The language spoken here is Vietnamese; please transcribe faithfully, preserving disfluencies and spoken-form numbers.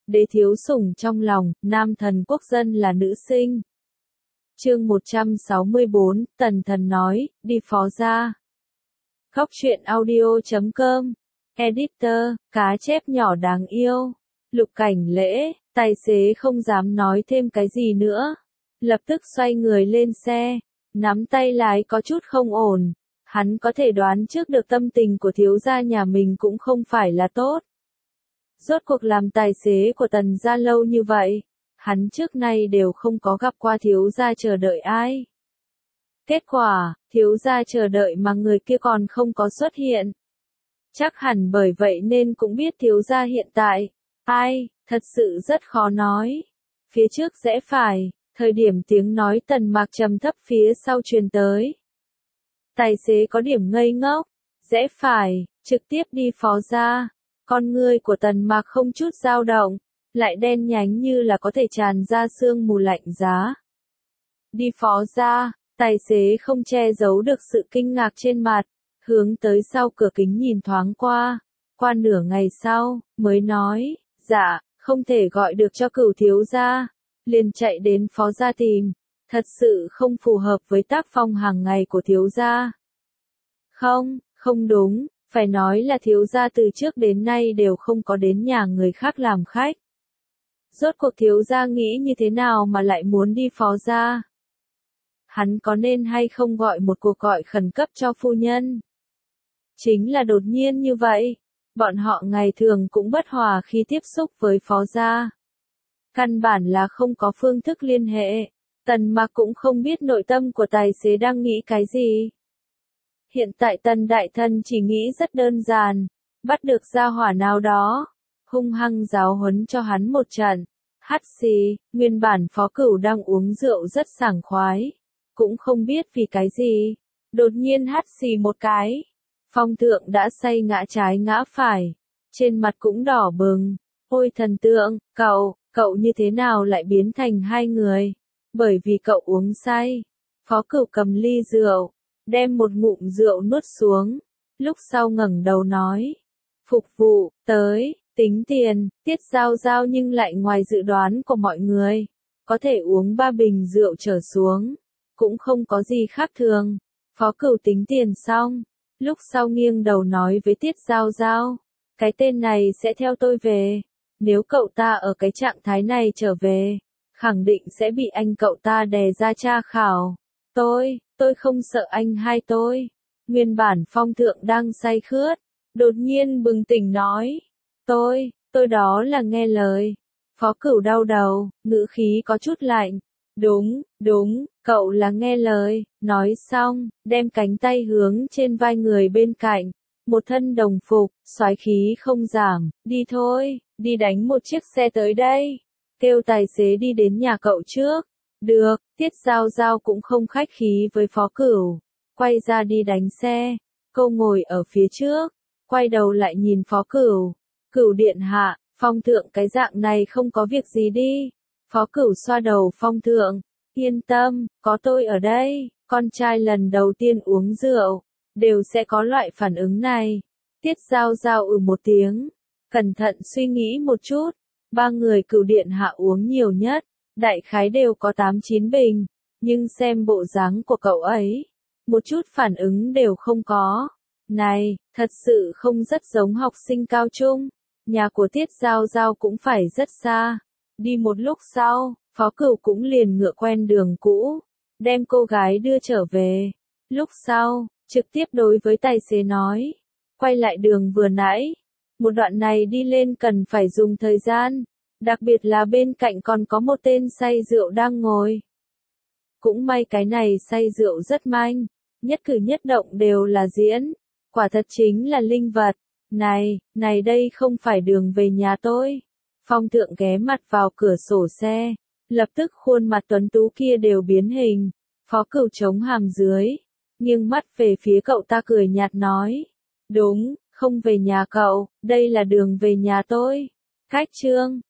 đế thiếu sủng trong lòng, nam thần quốc dân là nữ sinh. Chương một trăm sáu mươi bốn, Tần Thần nói, đi phó gia. Góc truyện audio chấm com, Editor, cá chép nhỏ đáng yêu. Lục Cảnh Lễ, tài xế không dám nói thêm cái gì nữa. Lập tức xoay người lên xe, nắm tay lái có chút không ổn. Hắn có thể đoán trước được tâm tình của thiếu gia nhà mình cũng không phải là tốt. Rốt cuộc làm tài xế của Tần gia lâu như vậy, hắn trước nay đều không có gặp qua thiếu gia chờ đợi ai. Kết quả, thiếu gia chờ đợi mà người kia còn không có xuất hiện. Chắc hẳn bởi vậy nên cũng biết thiếu gia hiện tại. Ai, thật sự rất khó nói. Phía trước rẽ phải, thời điểm tiếng nói Tần Mạc trầm thấp phía sau truyền tới. Tài xế có điểm ngây ngốc, rẽ phải, trực tiếp đi phó gia. Con ngươi của Tần Mạc không chút dao động, lại đen nhánh như là có thể tràn ra sương mù lạnh giá. Đi phó gia, tài xế không che giấu được sự kinh ngạc trên mặt, hướng tới sau cửa kính nhìn thoáng qua. Qua nửa ngày sau, mới nói, dạ, không thể gọi được cho Cửu thiếu gia, liền chạy đến phó gia tìm, thật sự không phù hợp với tác phong hàng ngày của thiếu gia. Không, không đúng, phải nói là thiếu gia từ trước đến nay đều không có đến nhà người khác làm khách. Rốt cuộc thiếu gia nghĩ như thế nào mà lại muốn đi phó gia? Hắn có nên hay không gọi một cuộc gọi khẩn cấp cho phu nhân? Chính là đột nhiên như vậy, bọn họ ngày thường cũng bất hòa khi tiếp xúc với phó gia. Căn bản là không có phương thức liên hệ, Tần Mạc cũng không biết nội tâm của tài xế đang nghĩ cái gì. Hiện tại Tần Đại Thần chỉ nghĩ rất đơn giản, bắt được gia hỏa nào đó, hung hăng giáo huấn cho hắn một trận. Hắt xì, nguyên bản Phó Cửu đang uống rượu rất sảng khoái, cũng không biết vì cái gì, đột nhiên hắt xì một cái. Phong Thượng đã say ngã trái ngã phải, trên mặt cũng đỏ bừng. Ôi thần tượng, cậu, cậu như thế nào lại biến thành hai người? Bởi vì cậu uống say. Phó Cửu cầm ly rượu, đem một ngụm rượu nuốt xuống, lúc sau ngẩng đầu nói, phục vụ, tới, tính tiền. Tiết Giao Giao nhưng lại ngoài dự đoán của mọi người, có thể uống ba bình rượu trở xuống, cũng không có gì khác thường. Phó Cửu tính tiền xong, lúc sau nghiêng đầu nói với Tiết Giao Giao, cái tên này sẽ theo tôi về, nếu cậu ta ở cái trạng thái này trở về, khẳng định sẽ bị anh cậu ta đè ra tra khảo. Tôi, tôi không sợ anh hai tôi. Nguyên bản Phong Thượng đang say khướt, đột nhiên bừng tỉnh nói, tôi, tôi đó là nghe lời. Phó Cửu đau đầu, ngữ khí có chút lạnh. Đúng, đúng, cậu là nghe lời. Nói xong, đem cánh tay hướng trên vai người bên cạnh, một thân đồng phục, soái khí không giảm, đi thôi, đi đánh một chiếc xe tới đây, kêu tài xế đi đến nhà cậu trước. Được, Tiết Giao Giao cũng không khách khí với Phó Cửu, quay ra đi đánh xe. Cô ngồi ở phía trước, quay đầu lại nhìn Phó Cửu. Cửu điện hạ, Phong Thượng cái dạng này không có việc gì đi. Phó Cửu xoa đầu Phong Thượng, yên tâm, có tôi ở đây. Con trai lần đầu tiên uống rượu, đều sẽ có loại phản ứng này. Tiết Giao Giao ừ một tiếng, cẩn thận suy nghĩ một chút. Ba người Cửu điện hạ uống nhiều nhất, đại khái đều có tám chín bình, nhưng xem bộ dáng của cậu ấy, một chút phản ứng đều không có. Này, thật sự không rất giống học sinh cao trung. Nhà của Tiết Giao Giao cũng phải rất xa. Đi một lúc sau, Phó Cửu cũng liền ngựa quen đường cũ, đem cô gái đưa trở về. Lúc sau, trực tiếp đối với tài xế nói, quay lại đường vừa nãy. Một đoạn này đi lên cần phải dùng thời gian, đặc biệt là bên cạnh còn có một tên say rượu đang ngồi. Cũng may cái này say rượu rất manh, nhất cử nhất động đều là diễn, quả thật chính là linh vật. Này, này đây không phải đường về nhà tôi. Phong Thượng ghé mặt vào cửa sổ xe, lập tức khuôn mặt tuấn tú kia đều biến hình. Phó Cửu chống hàm dưới, nghiêng mắt về phía cậu ta cười nhạt nói, đúng, không về nhà cậu, đây là đường về nhà tôi. Khách trương,